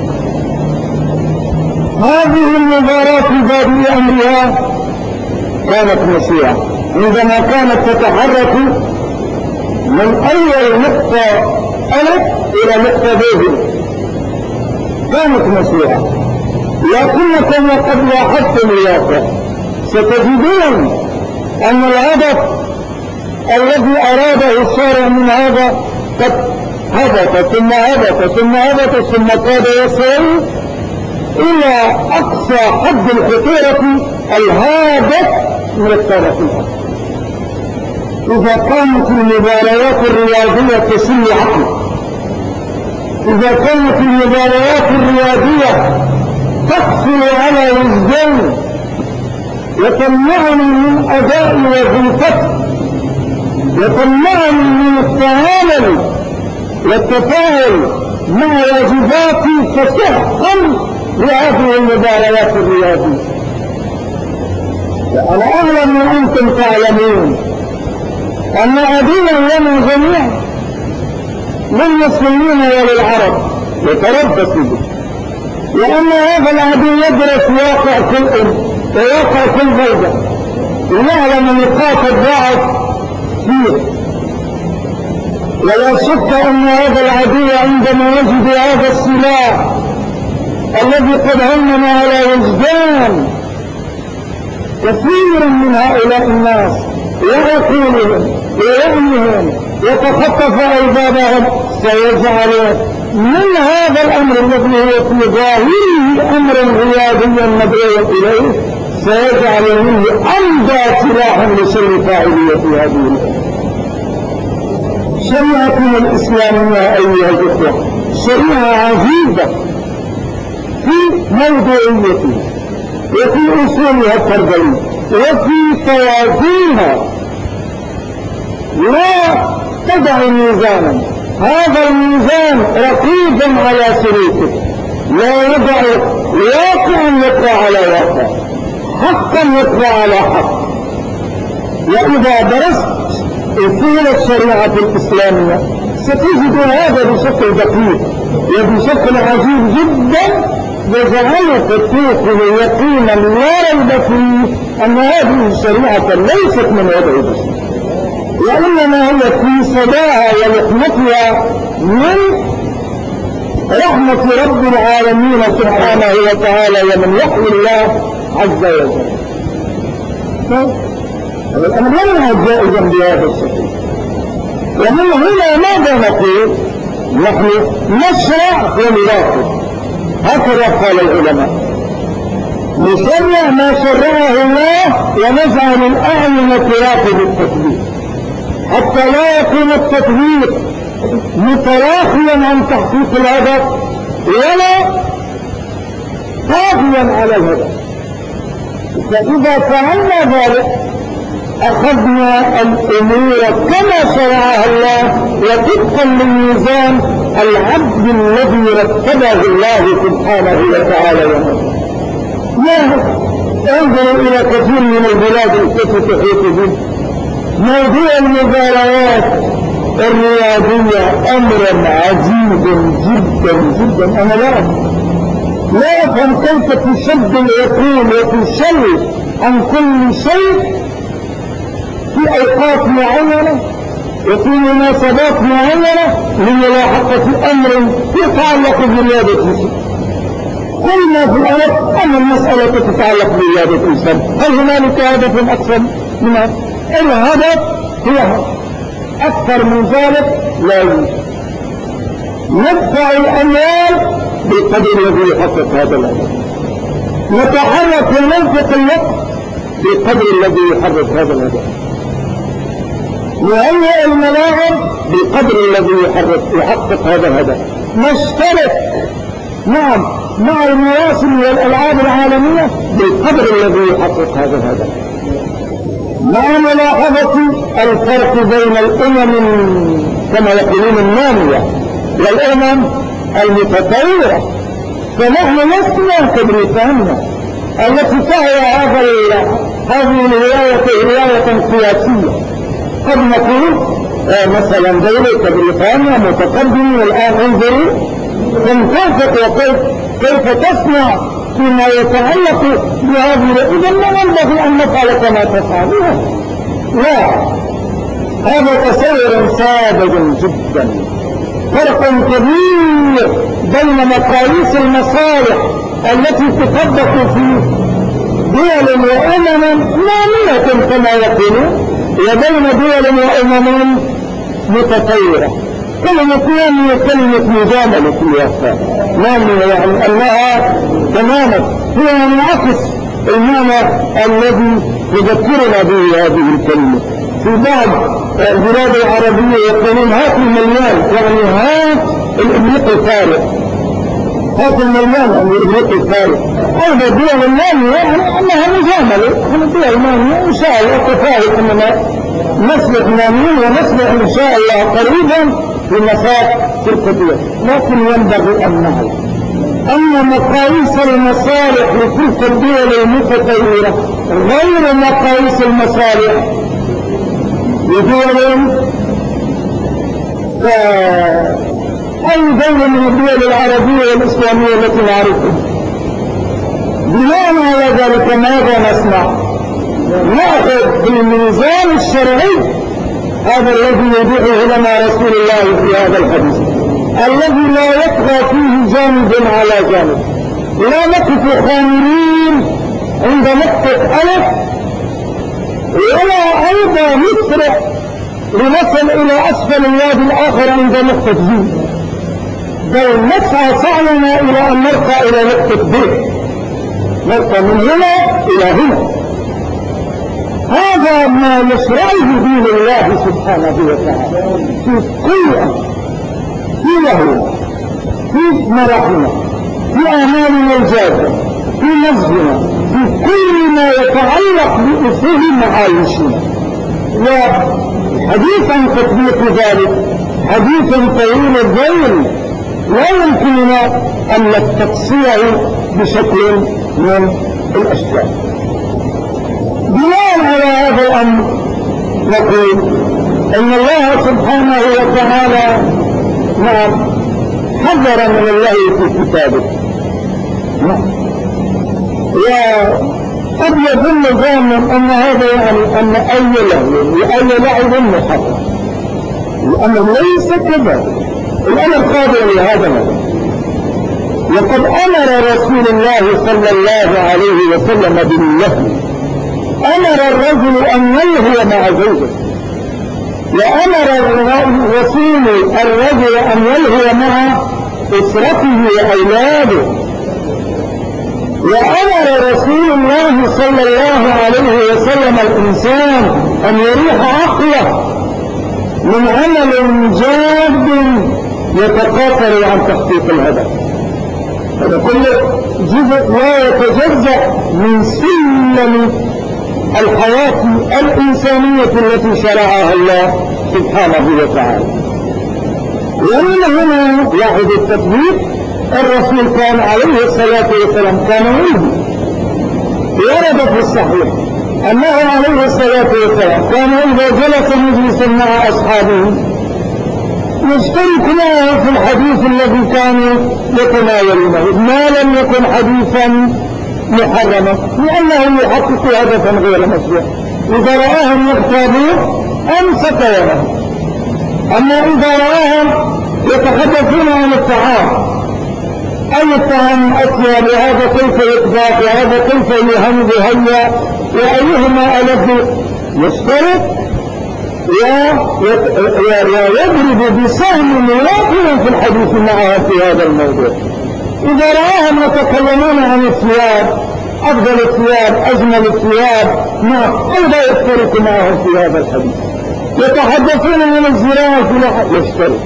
هذه المباراة في بادئ أمرها كانت مشيئة، عندما كانت تتحرك من أول نقطة ألف إلى نقطة ب كانت مشيئة. لكنكم وقد لاحظتم الواقع ستجدون أن الهدف الذي أراده الشارع من هذا قد هبط ثم هبط ثم هبط ثم كاد يصل إلى أقصى حد الخطورة الهادف من الطرف الآخر. إذا كانت المباريات الرياضية تسلي عقل، إذا كانت المباريات الرياضية تقصر على وجدان وتمنعني من أداء وظيفتي وتمنعني من التعامل والتفاعل مع واجباتي، فتحكم بهذه المباريات الرياضية. وأنا أعلم وأنتم تعلمون أن عدوا لنا جميعا للمسلمين وللعرب يتربص به، لأن هذا العدو يدرس واقع كل وواقع كل بلدة ويعلم نقاط الضعف فيه. ولا شك أن هذا العدو عندما يجد هذا السلاح الذي قد هنم على وجدان كثير من هؤلاء الناس وعقولهم ووعيهم وتخطف ألبابهم، سيجعل من هذا الأمر الذي هو في ظاهره أمرا رياضيا مدعو إليه، سيجعل منه أمضى سلاحا لشر فاعلية هذه الأمور. شريعتنا الإسلامية أيها الإخوة شريعة عجيبة في موضوعيتها وفي أصولها التربوية وفي توازنها. لا تضع ميزانا، هذا الميزان رقيبا على سلوكه، لا يضع واقعا يطلع على واقع، حقا يطلع على حق. وإذا درست أصول الشريعة الإسلامية ستجد هذا بشكل دقيق وبشكل عجيب جدا، يجعلك توقن يقينا لا ريب فيه أن هذه الشريعة ليست من وضع البشر، وإنما هي في صداها ولحمتها من رحمة رب العالمين سبحانه وتعالى ومن وحي الله عز وجل. الأمر لم جائزا بهذا الشكل. ومن هنا ماذا نقول؟ نحن نشرع ونراقب، هكذا قال العلماء، نشرع ما شرعه الله ونجعل الأعين تراقب التطبيق، حتى لا يكون التطبيق متراخيا عن تحقيق الهدف ولا طاغيا على الهدف. فإذا فعلنا ذلك أخذنا الأمور كما شرعها الله وطبقا للميزان العبد الذي رتبه الله سبحانه وتعالى يوم. انظروا إلى كثير من البلاد التي تحيط به موضوع المباريات الرياضية أمرا عجيبا جدا جدا. أنا لا أفهم كيف تشد العقول وتشل عن كل شيء في أوقات معينة وفي مناسبات معينة لملاحقة أمر يتعلق برياضة الإنسان. قلنا في الأول أن المسألة تتعلق برياضة الإنسان، هل هنالك هدف أكثر من هذا؟ الهدف هو أكثر من ذلك لا يوجد. ندفع الأموال بالقدر الذي يحقق هذا الهدف، نتحرك وننفق الوقت بالقدر الذي يحقق هذا الهدف، نهيئ الملاعب بالقدر الذي يحقق هذا الهدف، نشترك مع المواسم والألعاب العالمية بالقدر الذي يحقق هذا الهدف، مع ملاحظة الفرق بين الأمم كما يقولون النامية والأمم المتطورة. فنحن لسنا كبريطانيا التي تهوى هذه الهواية هواية سياسية. قد نقول مثلا دولة بريطانيا متقدمة الآن انظروا تنتفق كيف تصنع فيما يتعلق بهذه. إذا ما ينبغي أن نفعل كما تفعلون، لا، هذا تصور ساذج جدا. فرق كبير بين مقاييس المصالح التي تطبق في دول وأمم نامية كما يقولون، وبين دول وأمم متطورة. كلمة نامية كلمة مجاملة في الواقع، نامية يعني أنها تماما هي منعكس المعنى الذي يذكرنا به هذه الكلمة. في بعض البلاد العربية يقولون هات المليان، يعني هات الإبريق الفارغ، هات المليان يعني الإبريق الفارغ. هذا الدول النامية يعني أنها مجاملة. نحن الدول النامية إن شاء الله تفاهم أننا نصلح نامين ونصلح إن شاء الله قريبا في مساق تلك الدول. لكن ينبغي أن نعلم أن مقاييس المصالح لتلك الدول المتطورة غير مقاييس المصالح لدول أي دولة من الدول العربية والإسلامية التي نعرفها. بناء على ذلك ماذا نصنع؟ نأخذ بالميزان الشرعي هذا الذي يوضعه لنا رسول الله في هذا الحديث الذي لا يطغى فيه جانب على جانب. لا نقف خامرين عند نقطة ألف، ولا أيضا نسرع لنصل إلى أسفل الوادي الآخر عند نقطة ب، بل نسعى سعينا إلى أن نرقى إلى نقطة ب، نرقى من هنا إلى هنا. هذا ما يشرعه دين الله سبحانه وتعالى في كل أمر، في له، في مراحلنا، في أعمالنا الجادة، في نزلنا، في كل ما يتعلق بأصول معايشنا. وحديث عن تطبيق ذلك حديث طويل الذيل لا يمكننا أن نستقصيه بشكل من الأشكال. بناء على هذا الأمر نقول أن الله سبحانه وتعالى حذر من الله في كتابه، وقد يظن ظانا أن هذا يعني أن أي لعب محرم، الأمر ليس كذلك. الأمر قادر لهذا الموضوع. لقد أمر رسول الله صلى الله عليه وسلم باللهو، أمر الرجل أن يلهو مع زوجه، وأمر الرسول الرجل أن يلهو مع أسرته وأولاده، وأمر رسول الله صلى الله عليه وسلم الإنسان أن يريح عقله من عمل جاد يتقاطر عن تحقيق الهدف. هذا كله جزء لا يتجزأ من سلم الحياة الإنسانية التي شرعها الله سبحانه وتعالى. ومن هنا لاحظ التطبيق. الرسول كان عليه الصلاة والسلام كان يلهي، ورد في الصحيح أنه عليه الصلاة والسلام كان إذا جلس مجلسا مع أصحابه يشترك معه في الحديث الذي كانوا يتناولونه ما لم يكن حديثا محرما، لأنه يحقق هدفا غير مشروع. إذا رآهم يغتابون أمسك يده. أما إذا رآهم يتحدثون عن الطعام، أي الطعام أكثر، وهذا كيف يطبخ، وهذا كيف يهمد هيا، وأيهما ألذ، يشترك ويضرب بسهم مواطنا في الحديث معها في هذا الموضوع. إذا رآهم يتكلمون عن الثياب، أفضل الثياب، أجمل الثياب، أيضا يشترك معهم في هذا الحديث. يتحدثون عن الزراعة في لحظة، يشترك.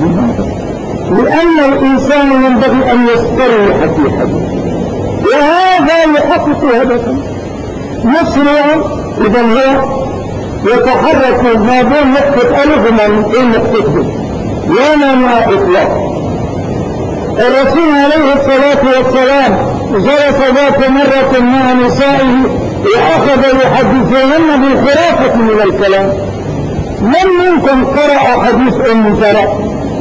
لأن الإنسان ينبغي أن يستريح في حديث، وهذا يحقق هدفا مشروعا. إذا هو يتحرك ما بين نقطة ألف وما بين نقطة ب، لا مانع إطلاقا. الرسول عليه الصلاة والسلام جلس ذات مرة مع نسائه وأخذ يحدثهن بالخرافة من الكلام، من منكم قرأ حديث أم زرع؟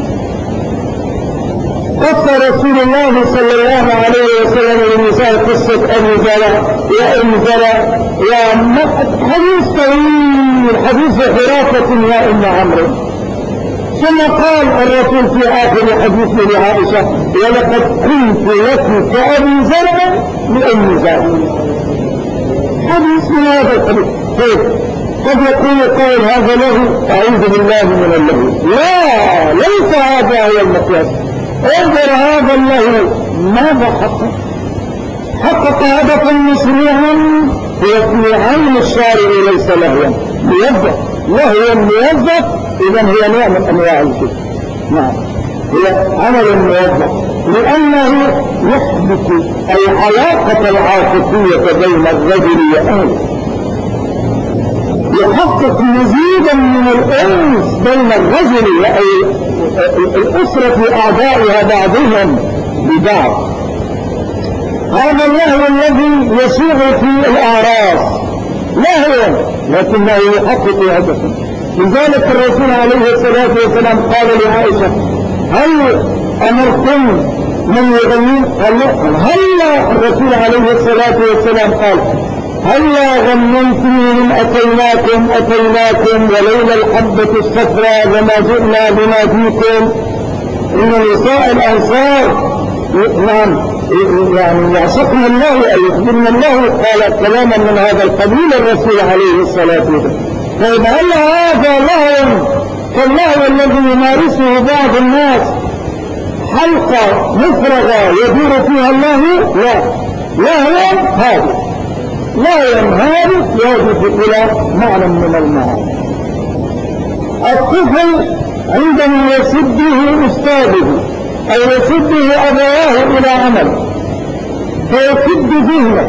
قص رسول الله صلى الله عليه وسلم للنساء قصة أبي زرع يا أم زرع يا حديث طويل، حديث خرافة يا أم عمرو. ثم قال الرسول في آخر حديثه لعائشة ولقد كنت لك كأبي زرع لأم زرع. حديث من هذا الحديث قد يقول قائل هذا له، أعوذ بالله من اللهو. لا، ليس هذا هو المقياس. انظر هذا اللهو ماذا حقق هدفا مشروعا هو في عين الشارع ليس لهوا موظف. لهوا موظف اذا هي نوع من انواع الكفر. نعم، هي عمل موظف لانه يحدث العلاقه العاطفيه بين الرجل واهله، يحقق مزيدا من الانس بين الرجل والاسره اعضائها بعضهم ببعض. هذا اللهو الذي يشيع في الاعراس لهو لكنه يحقق هدفا. لذلك الرسول عليه الصلاه والسلام قال لعائشه هل امرتم من يغنين؟ قال هلا. الرسول عليه الصلاه والسلام قال هلا غنمتم من أتيناكم ولولا الحبة الصفراء لما جئنا بما فيكم. إن نساء الأنصار يعني يعشقن الله أي يخبرن الله. قال كلاما من هذا القبيل الرسول عليه الصلاة والسلام. طيب هل هذا لهو كاللهو الذي يمارسه بعض الناس حلقة مفرغة يدور فيها اللهو؟ لا، لهو هذا لا ينهارك يجب إلى معنى من المعاني. الطفل عندما يسده أستاذه أو يسده أبواه إلى عمل فيسد ذهنه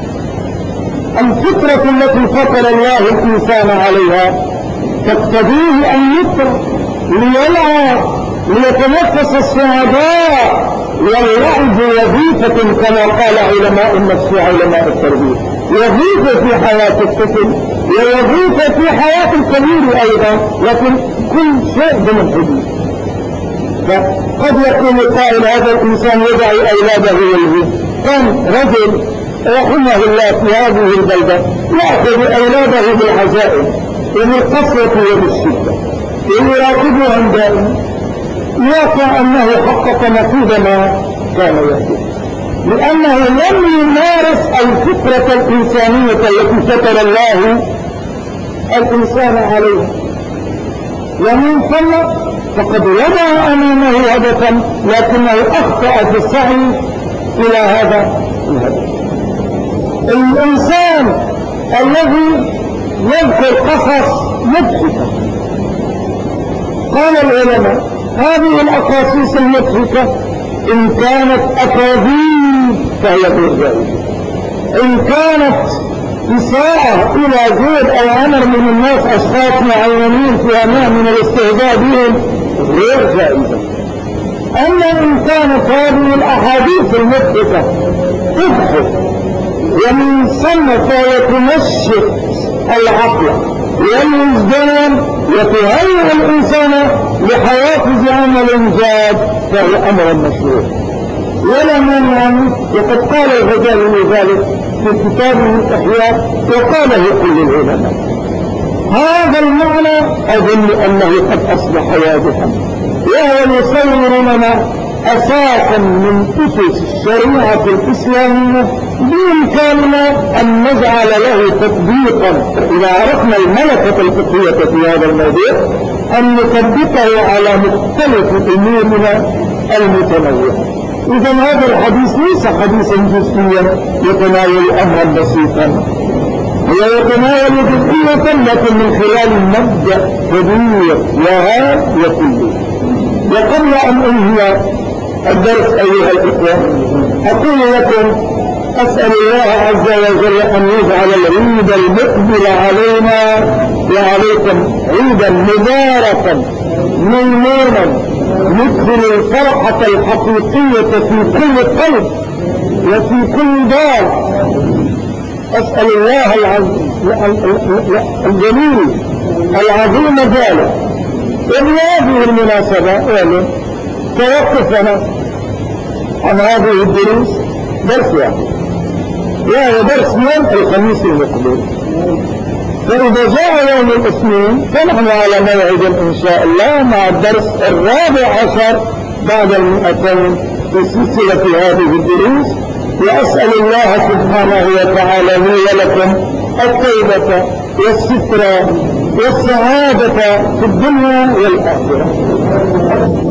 الفطرة التي فطر الله الإنسان عليها تقتضيه أن يترك ليلعب ليتنفس السعداء. واللعب وظيفة كما قال علماء النفس وعلماء التربية، وظيفة في حياة الطفل ووظيفة في حياة الكبير أيضا، لكن كل شيء ضمن حدود. فقد يكون قائل هذا الإنسان يدعي أولاده يلهي. كان رجل رحمه الله في هذه البلدة يأخذ أولاده بالعزائم وبالقسوة وبالشدة ويراقبهم دائما، يقع أنه حقق نتيجة ما كان يحدث، لأنه لم يمارس الفطرة الإنسانية التي فطر الله الإنسان عليها. ومن ثم فقد وضع أمامه هدفا لكنه أخطأ في السعي إلى هذا الهدف. الإنسان الذي يذكر قصص مضحكة، قال العلماء هذه الأقاصيص المضحكة إن كانت أكاذيب فهي غير جائزة. إن كانت إساءة إلى زوج أو عمل من الناس أشخاص معينين فيها نوع من الاستهزاء بهم غير جائزة. أما إن كانت هذه الأحاديث المضحكة تضحك ومن ثم فيتنشط العقل والوجدان وتهيئ الإنسان لحوافز عمل جاد فهو أمر مشروع ولا مانع منه. وقد قال الغزالي ذلك في كتابه الإحياء وقاله كل العلماء. هذا المعنى أظن أنه قد أصبح واضحا، وهو يصور لنا أساسا من أسس الشريعة الإسلامية بإمكاننا أن نجعل له تطبيقا. إذا عرفنا الملكة الفقهية في هذا الموضوع أن نطبقه على مختلف أمورنا المتنوعة. إذا هذا الحديث ليس حديثا جزئيا يتناول أمرا بسيطا، هو يتناول جزئية لكن من خلال مبدأ كبير وهام وكلي. وقبل أن أنهي الدرس أيها الإخوة أقول لكم أسأل الله عز وجل أن يجعل العيد المقبل علينا وعليكم عيدا مباركا ميمونا يدخل الفرحة الحقيقية في كل قلب وفي كل دار. أسأل الله الجليل العظيم ذلك. وبهذه المناسبة توقفنا عن هذه الدروس درس واحد، وهو درس يوم الخميس المقبل. فإذا جاء يوم الاثنين فنحن على موعد إن شاء الله مع الدرس 14 بعد 200 في سلسلة هذه الدروس. وأسأل الله سبحانه وتعالى لي ولكم التوبة والستر والسعادة في الدنيا والآخرة.